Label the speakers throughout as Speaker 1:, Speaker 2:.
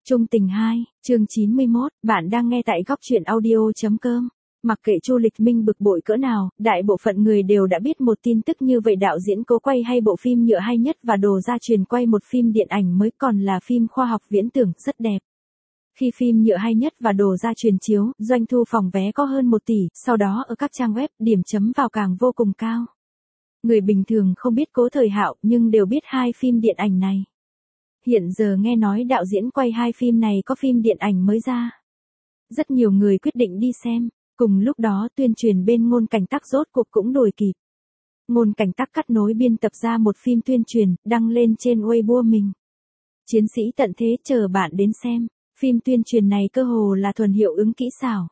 Speaker 1: Chung tình 2, chương 91, bạn đang nghe tại góc truyện audio.com. Mặc kệ Chu Lịch Minh bực bội cỡ nào, đại bộ phận người đều đã biết một tin tức như vậy, đạo diễn Cố quay hay bộ phim nhựa hay nhất và Đồ Gia Truyền quay một phim điện ảnh mới, còn là phim khoa học viễn tưởng rất đẹp. Khi phim nhựa hay nhất và Đồ Gia Truyền chiếu, doanh thu phòng vé có hơn 1 tỷ, sau đó ở các trang web, điểm chấm vào càng vô cùng cao. Người bình thường không biết Cố Thời Hạo nhưng đều biết hai phim điện ảnh này. Hiện giờ nghe nói đạo diễn quay hai phim này có phim điện ảnh mới ra. Rất nhiều người quyết định đi xem. Cùng lúc đó tuyên truyền bên Ngôn Cảnh Tắc rốt cuộc cũng đuổi kịp. Ngôn Cảnh Tắc cắt nối biên tập ra một phim tuyên truyền, đăng lên trên Weibo mình. Chiến sĩ tận thế chờ bạn đến xem. Phim tuyên truyền này cơ hồ là thuần hiệu ứng kỹ xảo.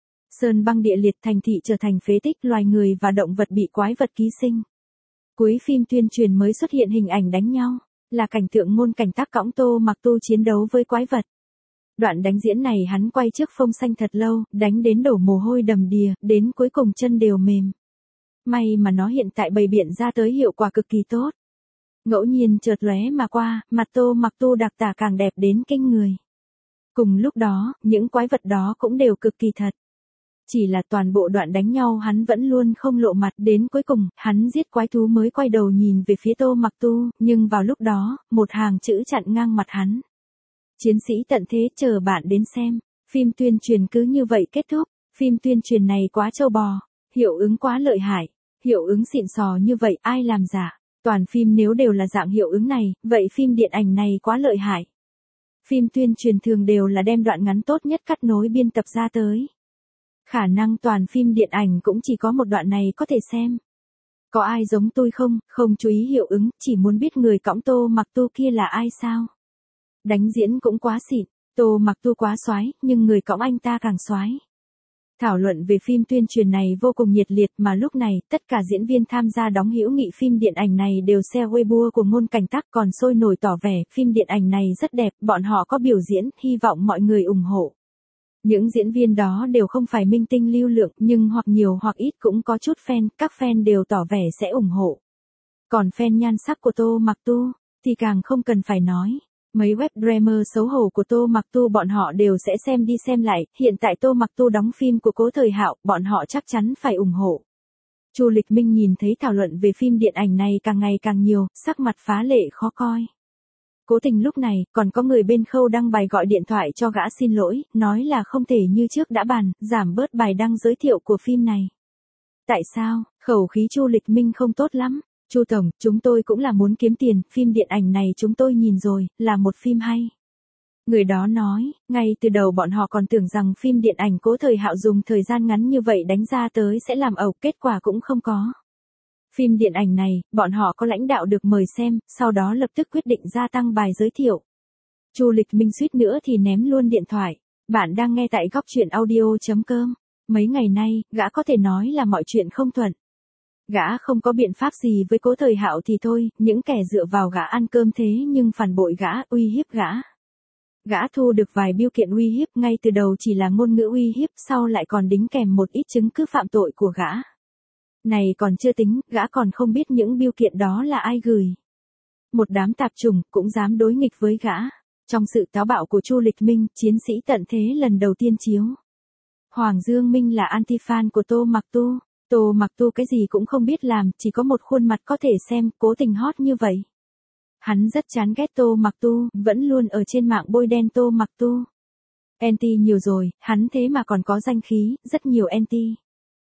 Speaker 1: Sơn băng địa liệt, thành thị trở thành phế tích, loài người và động vật bị quái vật ký sinh. Cuối phim tuyên truyền mới xuất hiện hình ảnh đánh nhau, là cảnh tượng Ngôn Cảnh Tắc cõng Tô Mặc Tu chiến đấu với quái vật. Đoạn đánh diễn này hắn quay trước phông xanh thật lâu, đánh đến đổ mồ hôi đầm đìa, đến cuối cùng chân đều mềm. May mà nó hiện tại bày biện ra tới hiệu quả cực kỳ tốt. Ngẫu nhiên chợt lóe mà qua, mặt Tô Mặc Tu đặc tả càng đẹp đến kinh người. Cùng lúc đó, những quái vật đó cũng đều cực kỳ thật. Chỉ là toàn bộ đoạn đánh nhau hắn vẫn luôn không lộ mặt, đến cuối cùng, hắn giết quái thú mới quay đầu nhìn về phía Tô Mặc Tu, nhưng vào lúc đó, một hàng chữ chặn ngang mặt hắn. Chiến sĩ tận thế chờ bạn đến xem. Phim tuyên truyền cứ như vậy kết thúc. Phim tuyên truyền này quá trâu bò, hiệu ứng quá lợi hại, hiệu ứng xịn sò như vậy ai làm giả. Toàn phim nếu đều là dạng hiệu ứng này, vậy phim điện ảnh này quá lợi hại. Phim tuyên truyền thường đều là đem đoạn ngắn tốt nhất cắt nối biên tập ra tới. Khả năng toàn phim điện ảnh cũng chỉ có một đoạn này có thể xem. Có ai giống tôi không, không chú ý hiệu ứng, chỉ muốn biết người cõng Tô Mặc Tu kia là ai sao? Đánh diễn cũng quá xịn, Tô Mặc Tu quá soái, nhưng người cõng anh ta càng soái. Thảo luận về phim tuyên truyền này vô cùng nhiệt liệt, mà lúc này, tất cả diễn viên tham gia đóng hữu nghị phim điện ảnh này đều share Weibo của Ngôn Cảnh Tắc, còn sôi nổi tỏ vẻ phim điện ảnh này rất đẹp, bọn họ có biểu diễn, hy vọng mọi người ủng hộ. Những diễn viên đó đều không phải minh tinh lưu lượng, nhưng hoặc nhiều hoặc ít cũng có chút fan, các fan đều tỏ vẻ sẽ ủng hộ. Còn fan nhan sắc của Tô Mặc Tu, thì càng không cần phải nói. Mấy web dreamer xấu hổ của Tô Mặc Tu bọn họ đều sẽ xem đi xem lại, hiện tại Tô Mặc Tu đóng phim của Cố Thời Hạo, bọn họ chắc chắn phải ủng hộ. Chu Lịch Minh nhìn thấy thảo luận về phim điện ảnh này càng ngày càng nhiều, sắc mặt phá lệ khó coi. Cố Tình lúc này, còn có người bên khâu đăng bài gọi điện thoại cho gã xin lỗi, nói là không thể như trước đã bàn, giảm bớt bài đăng giới thiệu của phim này. Tại sao? Khẩu khí Chu Lịch Minh không tốt lắm. Chu Tổng, chúng tôi cũng là muốn kiếm tiền, phim điện ảnh này chúng tôi nhìn rồi, là một phim hay. Người đó nói, ngay từ đầu bọn họ còn tưởng rằng phim điện ảnh Cố Thời Hạo dùng thời gian ngắn như vậy đánh ra tới sẽ làm ẩu, kết quả cũng không có. Phim điện ảnh này, bọn họ có lãnh đạo được mời xem, sau đó lập tức quyết định gia tăng bài giới thiệu. Chu Lịch Minh suýt nữa thì ném luôn điện thoại. Bạn đang nghe tại góc truyện audio.com. Mấy ngày nay, gã có thể nói là mọi chuyện không thuận. Gã không có biện pháp gì với Cố Thời Hạo thì thôi, những kẻ dựa vào gã ăn cơm thế nhưng phản bội gã, uy hiếp gã. Gã thu được vài biêu kiện uy hiếp, ngay từ đầu chỉ là ngôn ngữ uy hiếp, sau lại còn đính kèm một ít chứng cứ phạm tội của gã. Này còn chưa tính, gã còn không biết những biêu kiện đó là ai gửi. Một đám tạp chủng cũng dám đối nghịch với gã. Trong sự táo bạo của Chu Lịch Minh, Chiến sĩ tận thế lần đầu tiên chiếu. Hoàng Dương Minh là anti-fan của Tô Mặc Tu. Tô Mặc Tu cái gì cũng không biết làm, chỉ có một khuôn mặt có thể xem, Cố Tình hot như vậy. Hắn rất chán ghét Tô Mặc Tu, vẫn luôn ở trên mạng bôi đen Tô Mặc Tu. Anti nhiều rồi, hắn thế mà còn có danh khí, rất nhiều anti.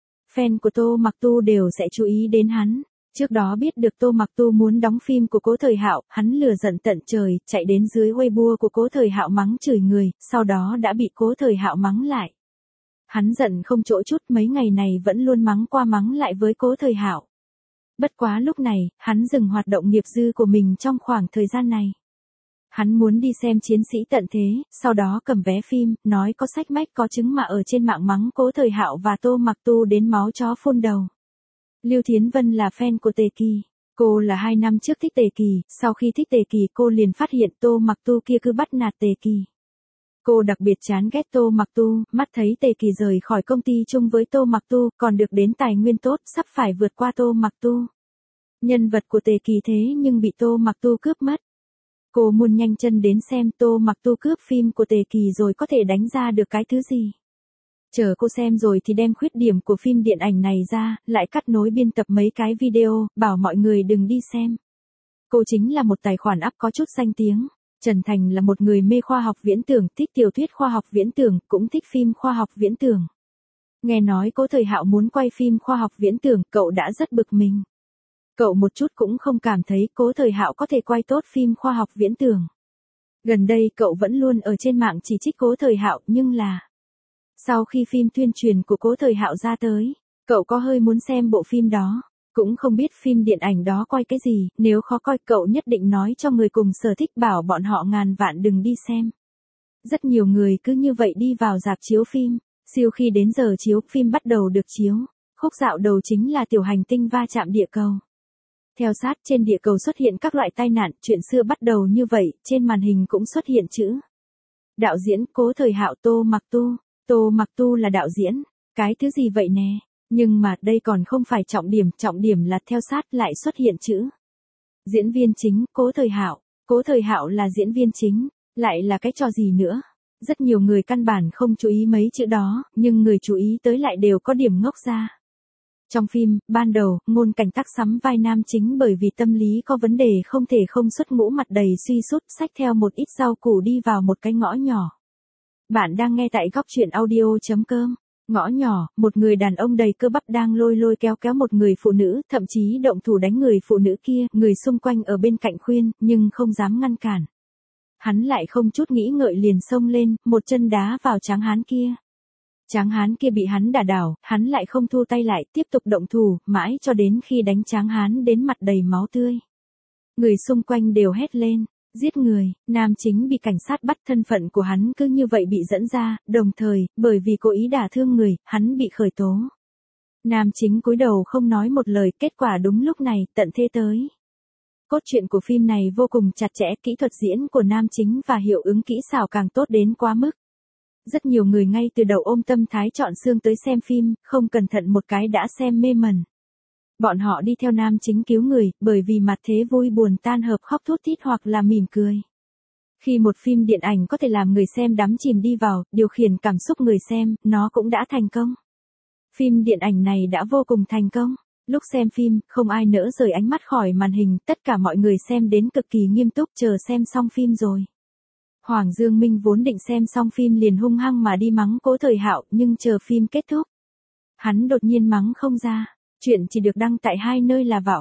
Speaker 1: Fan của Tô Mặc Tu đều sẽ chú ý đến hắn. Trước đó biết được Tô Mặc Tu muốn đóng phim của Cố Thời Hạo, hắn lừa giận tận trời, chạy đến dưới Weibo của Cố Thời Hạo mắng chửi người, sau đó đã bị Cố Thời Hạo mắng lại. Hắn giận không chỗ chút, mấy ngày này vẫn luôn mắng qua mắng lại với Cố Thời Hạo. Bất quá lúc này, hắn dừng hoạt động nghiệp dư của mình trong khoảng thời gian này. Hắn muốn đi xem Chiến sĩ tận thế, sau đó cầm vé phim, nói có sách mách có chứng mà ở trên mạng mắng Cố Thời Hạo và Tô Mặc Tu đến máu chó phun đầu. Lưu Thiến Vân là fan của Tề Kỳ. Cô là 2 năm trước thích Tề Kỳ, sau khi thích Tề Kỳ cô liền phát hiện Tô Mặc Tu kia cứ bắt nạt Tề Kỳ. Cô đặc biệt chán ghét Tô Mặc Tu, mắt thấy Tề Kỳ rời khỏi công ty chung với Tô Mặc Tu, còn được đến tài nguyên tốt, sắp phải vượt qua Tô Mặc Tu. Nhân vật của Tề Kỳ thế nhưng bị Tô Mặc Tu cướp mất. Cô muốn nhanh chân đến xem Tô Mặc Tu cướp phim của Tề Kỳ rồi có thể đánh ra được cái thứ gì. Chờ cô xem rồi thì đem khuyết điểm của phim điện ảnh này ra, lại cắt nối biên tập mấy cái video, bảo mọi người đừng đi xem. Cô chính là một tài khoản up có chút danh tiếng. Trần Thành là một người mê khoa học viễn tưởng, thích tiểu thuyết khoa học viễn tưởng, cũng thích phim khoa học viễn tưởng. Nghe nói Cố Thời Hạo muốn quay phim khoa học viễn tưởng, cậu đã rất bực mình. Cậu một chút cũng không cảm thấy Cố Thời Hạo có thể quay tốt phim khoa học viễn tưởng. Gần đây cậu vẫn luôn ở trên mạng chỉ trích Cố Thời Hạo, nhưng là sau khi phim tuyên truyền của Cố Thời Hạo ra tới, cậu có hơi muốn xem bộ phim đó. Cũng không biết phim điện ảnh đó quay cái gì, nếu khó coi cậu nhất định nói cho người cùng sở thích bảo bọn họ ngàn vạn đừng đi xem. Rất nhiều người cứ như vậy đi vào rạp chiếu phim, siêu khi đến giờ chiếu phim bắt đầu được chiếu. Khúc dạo đầu chính là tiểu hành tinh va chạm địa cầu. Theo sát trên địa cầu xuất hiện các loại tai nạn, chuyện xưa bắt đầu như vậy, trên màn hình cũng xuất hiện chữ. Đạo diễn Cố Thời Hạo Tô Mặc Tu. Tô Mặc Tu là đạo diễn, cái thứ gì vậy nè? Nhưng mà đây còn không phải trọng điểm là theo sát lại xuất hiện chữ. Diễn viên chính, Cố Thời Hạo. Cố Thời Hạo là diễn viên chính, lại là cái trò gì nữa? Rất nhiều người căn bản không chú ý mấy chữ đó, nhưng người chú ý tới lại đều có điểm ngốc ra. Trong phim, ban đầu, Ngôn Cảnh tác sắm vai nam chính bởi vì tâm lý có vấn đề không thể không xuất ngũ mặt đầy suy sút, xách theo một ít rau củ đi vào một cái ngõ nhỏ. Bạn đang nghe tại góc truyện audio.com. Ngõ nhỏ, một người đàn ông đầy cơ bắp đang lôi kéo một người phụ nữ, thậm chí động thủ đánh người phụ nữ kia, người xung quanh ở bên cạnh khuyên, nhưng không dám ngăn cản. Hắn lại không chút nghĩ ngợi liền xông lên, một chân đá vào tráng hán kia. Tráng hán kia bị hắn đả đảo, hắn lại không thu tay lại, tiếp tục động thủ, mãi cho đến khi đánh tráng hán đến mặt đầy máu tươi. Người xung quanh đều hét lên. Giết người, nam chính bị cảnh sát bắt, thân phận của hắn cứ như vậy bị dẫn ra, đồng thời, bởi vì cố ý đả thương người, hắn bị khởi tố. Nam chính cúi đầu không nói một lời, kết quả đúng lúc này, tận thế tới. Cốt truyện của phim này vô cùng chặt chẽ, kỹ thuật diễn của nam chính và hiệu ứng kỹ xảo càng tốt đến quá mức. Rất nhiều người ngay từ đầu ôm tâm thái chọn xương tới xem phim, không cẩn thận một cái đã xem mê mẩn. Bọn họ đi theo nam chính cứu người, bởi vì mặt thế vui buồn tan hợp khóc thút thít hoặc là mỉm cười. Khi một phim điện ảnh có thể làm người xem đắm chìm đi vào, điều khiển cảm xúc người xem, nó cũng đã thành công. Phim điện ảnh này đã vô cùng thành công. Lúc xem phim, không ai nỡ rời ánh mắt khỏi màn hình, tất cả mọi người xem đến cực kỳ nghiêm túc chờ xem xong phim rồi. Hoàng Dương Minh vốn định xem xong phim liền hung hăng mà đi mắng Cố Thời Hạo, nhưng chờ phim kết thúc, hắn đột nhiên mắng không ra. Chuyện chỉ được đăng tại hai nơi là vào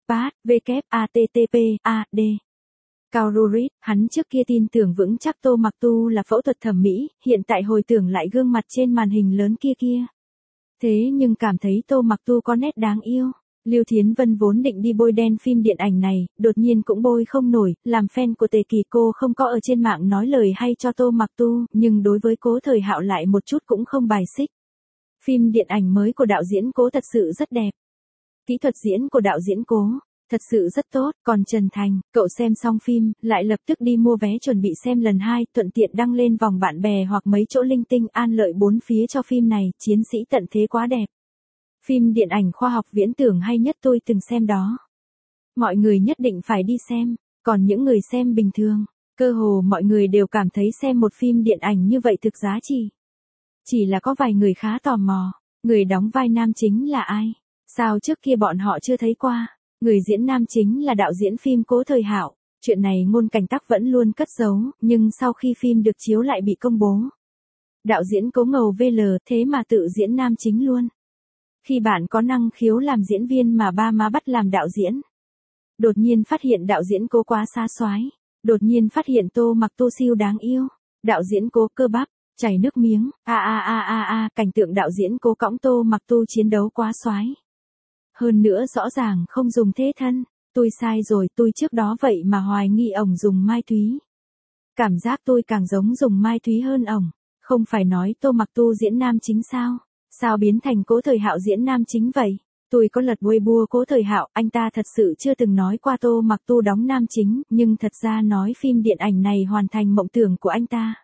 Speaker 1: http://ad. Cao Rurit, hắn trước kia tin tưởng vững chắc Tô Mặc Tu là phẫu thuật thẩm mỹ, hiện tại hồi tưởng lại gương mặt trên màn hình lớn kia. Thế nhưng cảm thấy Tô Mặc Tu có nét đáng yêu. Lưu Thiến Vân vốn định đi bôi đen phim điện ảnh này, đột nhiên cũng bôi không nổi, làm fan của Tề Kỳ cô không có ở trên mạng nói lời hay cho Tô Mặc Tu, nhưng đối với Cố Thời Hạo lại một chút cũng không bài xích. Phim điện ảnh mới của đạo diễn Cố thật sự rất đẹp. Kỹ thuật diễn của đạo diễn Cố thật sự rất tốt, còn Trần Thành, cậu xem xong phim, lại lập tức đi mua vé chuẩn bị xem lần 2, thuận tiện đăng lên vòng bạn bè hoặc mấy chỗ linh tinh an lợi bốn phía cho phim này, Chiến sĩ tận thế quá đẹp. Phim điện ảnh khoa học viễn tưởng hay nhất tôi từng xem đó. Mọi người nhất định phải đi xem, còn những người xem bình thường, cơ hồ mọi người đều cảm thấy xem một phim điện ảnh như vậy thực giá trị. Chỉ là có vài người khá tò mò, người đóng vai nam chính là ai? Sao trước kia bọn họ chưa thấy qua? Người diễn nam chính là đạo diễn phim Cố Thời Hạo. Chuyện này Ngôn Cảnh Tắc vẫn luôn cất giấu, nhưng sau khi phim được chiếu lại bị công bố. Đạo diễn Cố ngầu VL thế mà tự diễn nam chính luôn. Khi bạn có năng khiếu làm diễn viên mà ba má bắt làm đạo diễn. Đột nhiên phát hiện đạo diễn Cố quá xa xoái. Đột nhiên phát hiện Tô Mặc Tu siêu đáng yêu. Đạo diễn Cố cơ bắp, chảy nước miếng, cảnh tượng đạo diễn Cố cõng Tô Mặc Tu chiến đấu quá xoái. Hơn nữa rõ ràng không dùng thế thân, tôi sai rồi, tôi trước đó vậy mà hoài nghi ổng dùng Mai Thúy. Cảm giác tôi càng giống dùng Mai Thúy hơn ổng, không phải nói Tô Mặc Tu diễn nam chính sao? Sao biến thành Cố Thời Hạo diễn nam chính vậy? Tôi có lật Weibo Cố Thời Hạo, anh ta thật sự chưa từng nói qua Tô Mặc Tu đóng nam chính, nhưng thật ra nói phim điện ảnh này hoàn thành mộng tưởng của anh ta.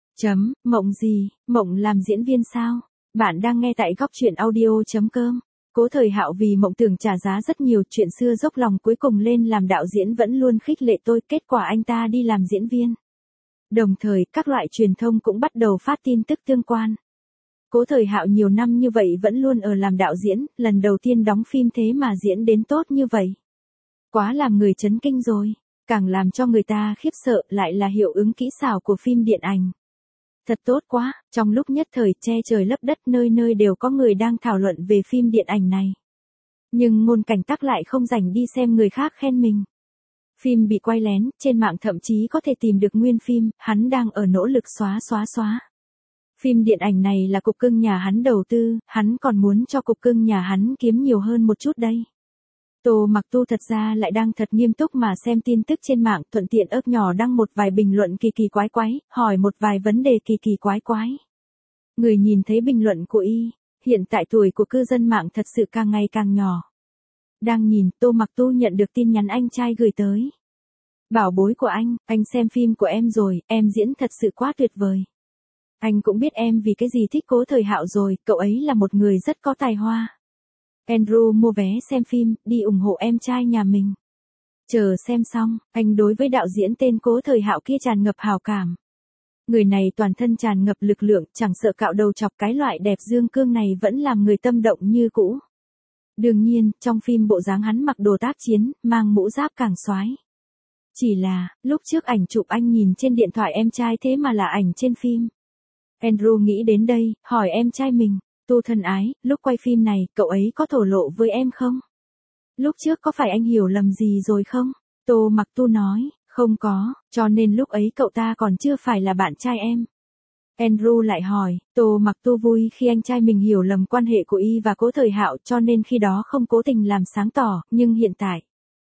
Speaker 1: Mộng gì, mộng làm diễn viên sao? Bạn đang nghe tại góc truyện audio.com. Cố Thời Hạo vì mộng tưởng trả giá rất nhiều, chuyện xưa dốc lòng, cuối cùng lên làm đạo diễn vẫn luôn khích lệ tôi, kết quả anh ta đi làm diễn viên. Đồng thời, các loại truyền thông cũng bắt đầu phát tin tức tương quan. Cố Thời Hạo nhiều năm như vậy vẫn luôn ở làm đạo diễn, lần đầu tiên đóng phim thế mà diễn đến tốt như vậy. Quá làm người chấn kinh rồi, càng làm cho người ta khiếp sợ lại là hiệu ứng kỹ xảo của phim điện ảnh. Thật tốt quá, trong lúc nhất thời che trời lấp đất, nơi nơi đều có người đang thảo luận về phim điện ảnh này. Nhưng Ngôn Cảnh Tắc lại không rảnh đi xem người khác khen mình. Phim bị quay lén, trên mạng thậm chí có thể tìm được nguyên phim, hắn đang ở nỗ lực xóa. Phim điện ảnh này là cục cưng nhà hắn đầu tư, hắn còn muốn cho cục cưng nhà hắn kiếm nhiều hơn một chút đây. Tô Mặc Tu thật ra lại đang thật nghiêm túc mà xem tin tức trên mạng, thuận tiện ớt nhỏ đăng một vài bình luận kỳ kỳ quái quái, hỏi một vài vấn đề kỳ kỳ quái quái. Người nhìn thấy bình luận của y, hiện tại tuổi của cư dân mạng thật sự càng ngày càng nhỏ. Đang nhìn, Tô Mặc Tu nhận được tin nhắn anh trai gửi tới. Bảo bối của anh xem phim của em rồi, em diễn thật sự quá tuyệt vời. Anh cũng biết em vì cái gì thích Cố Thời Hạo rồi, cậu ấy là một người rất có tài hoa. Andrew mua vé xem phim, đi ủng hộ em trai nhà mình. Chờ xem xong, anh đối với đạo diễn tên Cố Thời Hạo kia tràn ngập hào cảm. Người này toàn thân tràn ngập lực lượng, chẳng sợ cạo đầu chọc, cái loại đẹp dương cương này vẫn làm người tâm động như cũ. Đương nhiên, trong phim bộ dáng hắn mặc đồ tác chiến, mang mũ giáp càng xoái. Chỉ là, lúc trước ảnh chụp anh nhìn trên điện thoại em trai thế mà là ảnh trên phim. Andrew nghĩ đến đây, hỏi em trai mình, Tu thân ái, lúc quay phim này, cậu ấy có thổ lộ với em không? Lúc trước có phải anh hiểu lầm gì rồi không? Tô Mặc Tu nói, không có, cho nên lúc ấy cậu ta còn chưa phải là bạn trai em. Andrew lại hỏi, Tô Mặc Tu vui khi anh trai mình hiểu lầm quan hệ của y và Cố Thời Hạo, cho nên khi đó không cố tình làm sáng tỏ, nhưng hiện tại.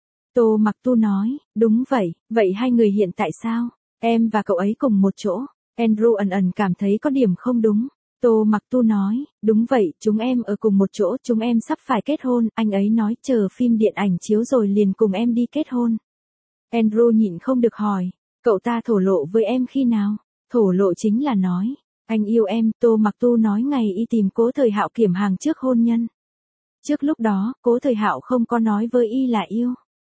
Speaker 1: Tô Mặc Tu nói, đúng vậy, vậy hai người hiện tại sao? Em và cậu ấy cùng một chỗ. Andrew ẩn cảm thấy có điểm không đúng. Tô Mặc Tu nói, đúng vậy, chúng em ở cùng một chỗ, chúng em sắp phải kết hôn, anh ấy nói chờ phim điện ảnh chiếu rồi liền cùng em đi kết hôn. Andrew nhịn không được hỏi, cậu ta thổ lộ với em khi nào? Thổ lộ chính là nói, anh yêu em. Tô Mặc Tu nói ngày y tìm Cố Thời Hạo kiểm hàng trước hôn nhân. Trước lúc đó, Cố Thời Hạo không có nói với y là yêu.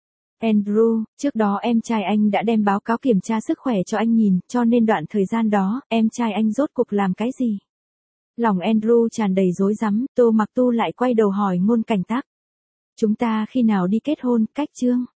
Speaker 1: Andrew, trước đó em trai anh đã đem báo cáo kiểm tra sức khỏe cho anh nhìn, cho nên đoạn thời gian đó, em trai anh rốt cuộc làm cái gì? Lòng Andrew tràn đầy rối rắm, Tô Mặc Tu lại quay đầu hỏi Ngôn Cảnh Tắc. Chúng ta khi nào đi kết hôn, cách chương?